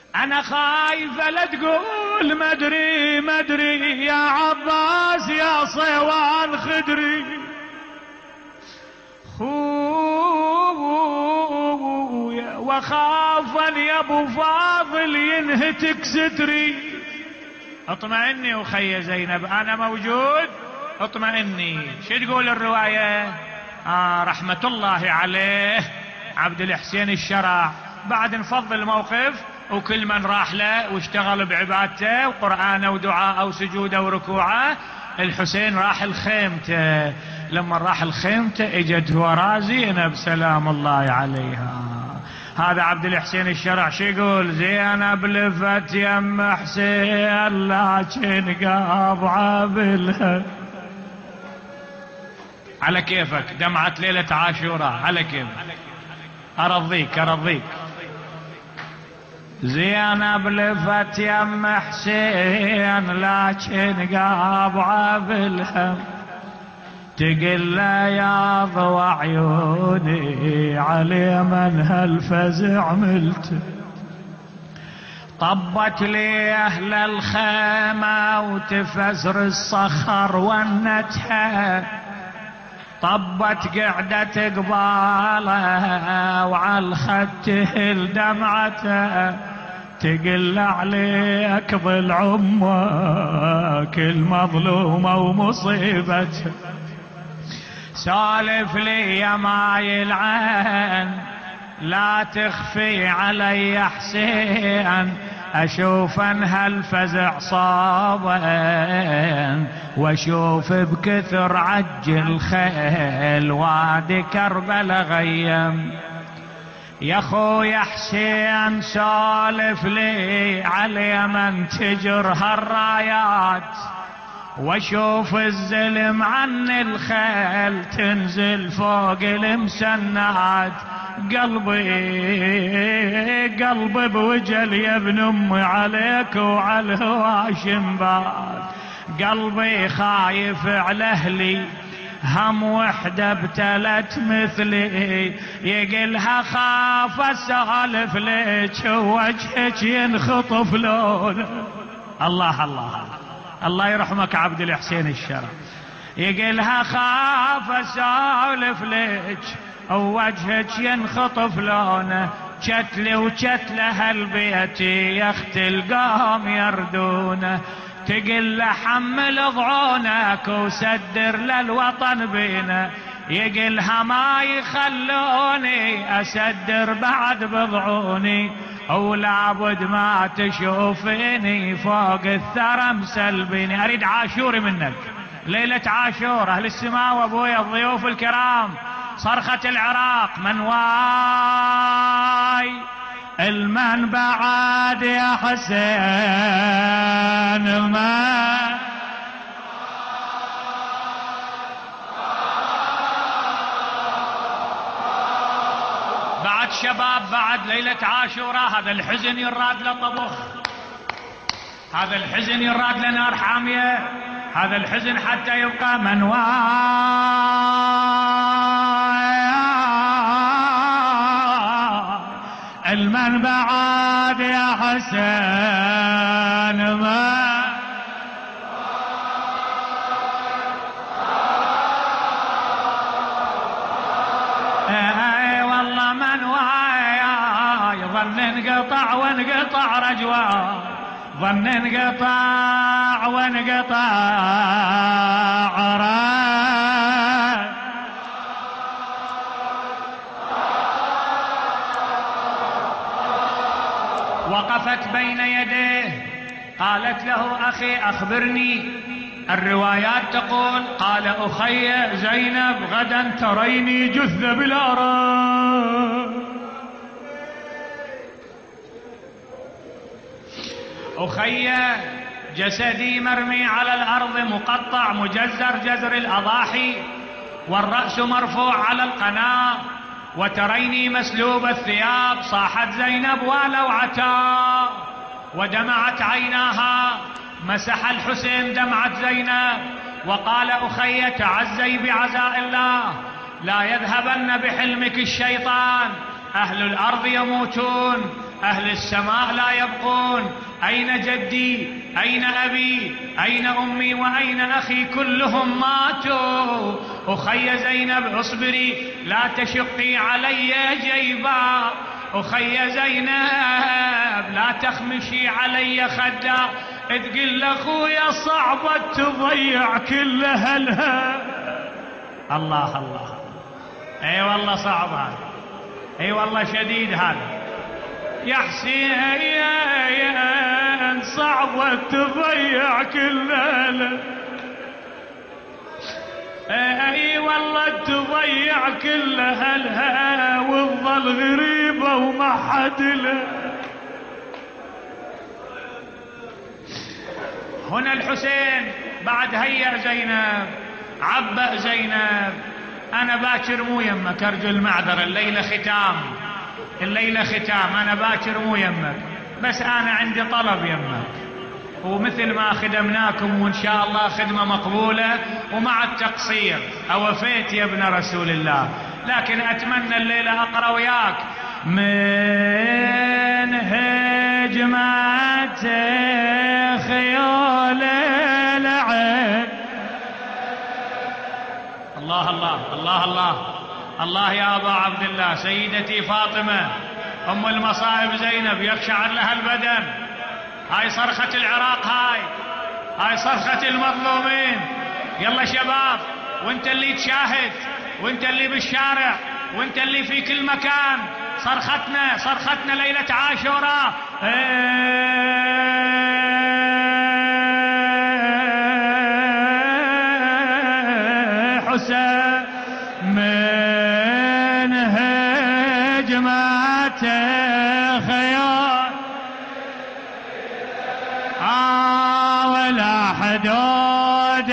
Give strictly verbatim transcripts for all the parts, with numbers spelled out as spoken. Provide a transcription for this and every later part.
أنا خايفة لا تقول مدري مدري يا عباس يا صيوان خدري، خويا وخافا يا ابو فاضل ينهتك ستري. اطمئني اخي زينب انا موجود، اطمئني. شو تقول الرواية؟ آه رحمة الله عليه عبد الحسين الشرع. بعد نفضل الموقف وكل من راح له واشتغل بعبادته وقرآنه ودعاءه وسجوده وركوعه. الحسين راح الخيمته، لما راح الخيمته اجت ورا زينب سلام الله عليها. هذا عبد الحسين الشرع شو يقول؟ زينب لفت يم حسين لكن قابعه بالهد. على كيفك دمعة ليلة عاشوراء، على كيفك، ارضيك ارضيك. زينب لفت يم حسين لكن قابعه بالهم، تقل يا ضوى عيوني علي من هالفزع عملت. طبت لي اهل الخيمة وتفزر الصخر ونتها، طبت قعدة قبالها وعالخد تهل دمعتها، تقل عليك ظل عمك المظلومة ومصيبتها. سالف لي يا ماي العين لا تخفي علي حسين، اشوف ان هالفزع صابن واشوف بكثر عجل خيل وادي كربلا غيم. يا خويا حسين سالف لي على من تجر هالرايات، واشوف الزلم عن الخيل تنزل فوق المسنات. قلبي قلبي بوجل يا ابن امي عليك وعلى الهواشم بات، قلبي خايف على اهلي هم وحده ابتلت مثلي، يقلها خاف اسالف ليك وجهك ينخطف لونه. الله الله الله يرحمك عبد الحسين الشرع. يقلها خاف اسالف ليك ووجهك ينخطف لونه، شتلي وشتله هالبيت يا اخت القوم يردونه. تقل حمل ضعونك وسدر للوطن بينا، يقلها ما يخلوني اسدر بعد بضعوني، ولابد ما تشوفيني فوق الثرى مسلبيني. اريد عاشوري منك ليلة عاشور. اهل السماء وابويا الضيوف الكرام، صرخة العراق من واي المن بعد يا حسين المن. بعد شباب بعد ليلة عاشوراء، هذا الحزن يراد لطبخ، هذا الحزن يراد لنار حامية، هذا الحزن حتى يبقى من واي المن بعد يا حسين ما. اي والله من واي ظن انقطع وانقطع رجوان، ظن انقطع وانقطع عران. وقفت بين يديه قالت له أخي أخبرني. الروايات تقول قال أخي زينب غدا تريني جث بالأرض. أخي جسدي مرمي على الأرض مقطع مجزر جزر الأضاحي، والرأس مرفوع على القناة، وتريني مسلوب الثياب. صاحت زينب ولو عتا ودمعت عيناها. مسح الحسين دمعة زينب وقال أخي تعزي بعزاء الله، لا يذهبن بحلمك الشيطان، أهل الأرض يموتون أهل السماء لا يبقون. أين جدي؟ أين أبي؟ أين أمي؟ وأين أخي؟ كلهم ماتوا. أخي زينب اصبري، لا تشقي علي جيبا. أخي زينب لا تخمشي علي خدا. تقول لأخويا صعبة تضيع كل أهلها. الله الله، اي والله صعب هذا، اي والله شديد هذا يا حسين. صعبة تضيع كل أهلها، اي والله تضيع كل أهلها وتظل غريبة وما حد له. هنا الحسين بعد هيأ زينب، عبأ زينب. أنا باكر مو يمك، أرجو المعذرة، الليلة ختام، الليلة ختام، أنا باكر مو يمك، بس أنا عندي طلب يمك، ومثل ما خدمناكم وإن شاء الله خدمة مقبولة ومع التقصير أوفيت يا ابن رسول الله، لكن أتمنى الليلة أقرأ وياك من هجمة خيال العين. الله الله الله الله الله يا أبا عبد الله، سيدتي فاطمة أم المصائب زينب يقشعر لها البدن. هاي صرخة العراق، هاي هاي صرخة المظلومين. يلا شباب، وانت اللي تشاهد، وانت اللي بالشارع، وانت اللي في كل مكان، صرختنا صرختنا ليلة عاشوراء. حسين من هجمة خيال آه ولا حدود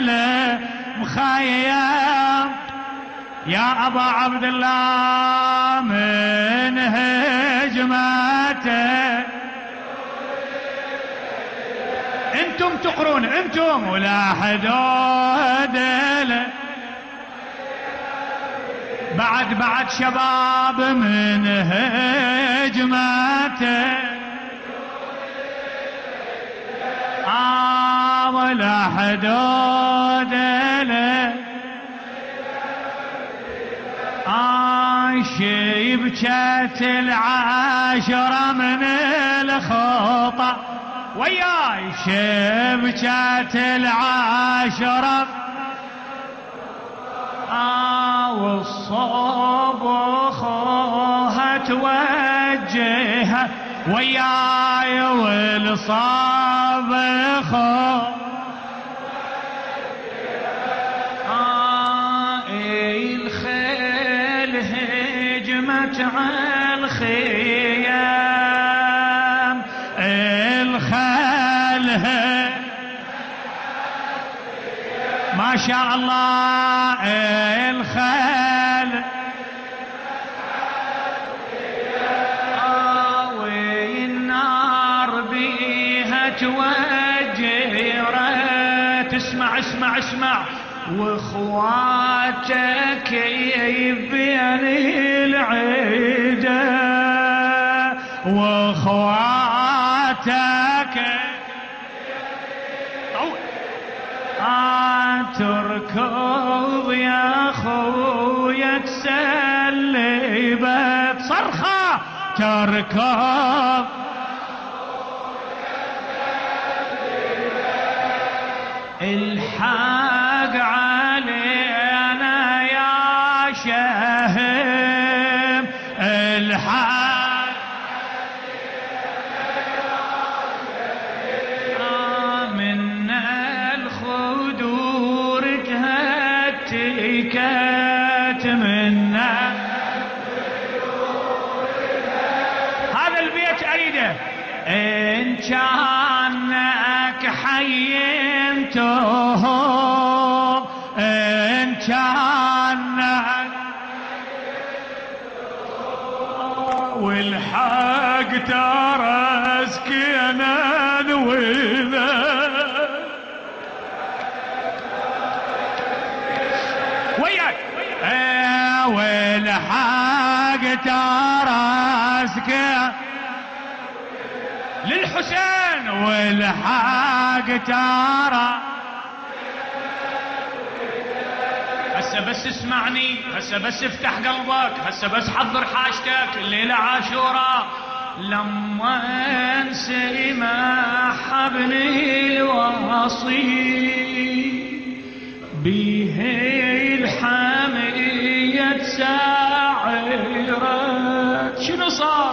المخيم. يا أبا عبد الله من هجمته انتم تقرون انتم ولا حدود بعد بعد شباب من هجمته آه ولا حدود له آه شيبكت العاشرة من الخطأ وياي شيبكت العاشرة آه والصوب خوها توجهها وياي والصاب خو آه الخيل هجمت على الخيام الخيل ما شاء الله الخيل توجهت. اسمع اسمع اسمع واخواتك يبين العيدة واخواتك تركض يا خويا تسلبت صرخة تركض الحق علينا يا شهم الحق من الخدور تهتكت منا هذا البيت أريده إن كانك حينتهم إن كانك والحق ترى سكينا وذا وياك والحق ترى سكينا للحسين والحق ترى. هسه بس اسمعني، هسه بس افتح قلبك، هسه بس حضر حاجتك. الليلة عاشوراء لما انسى ما حبني الوصي بيه الحمية ساعرت. شنو صار؟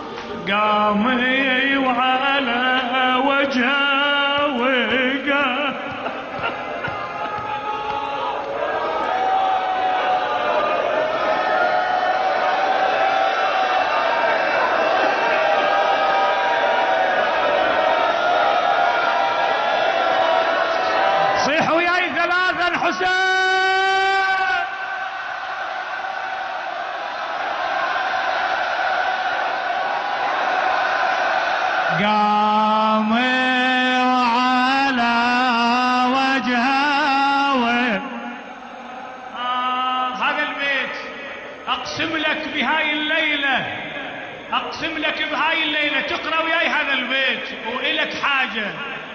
قامي وعلى وجهه وقال صيحوا وياي ثلاثا حسين. قامي وعلى وجهه و... آه هذا البيت اقسم لك بهاي الليلة، اقسم لك بهاي الليلة تقرأ وياي هذا البيت وإلك حاجة.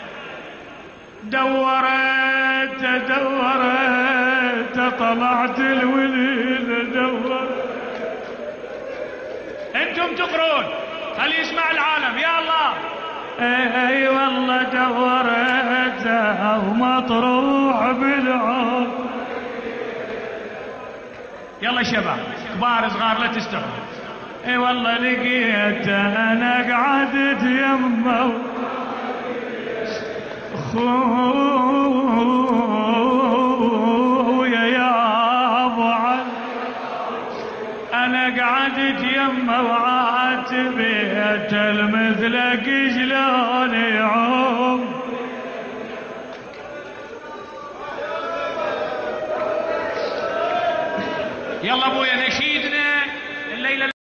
دورت دورت طلعت الوليد دورت. انتم تقرون، خلي يسمع العالم. يا الله. اي والله دورت ومطروح بالعود. يلا شباب كبار صغار لا تستحوا. اي والله لقيت انا قعدت يمه خويا يا ابو علي. انا قعدت يمه وعاتبت المثلك شلون يعوم. يلا ابويا نشيدنا الليله.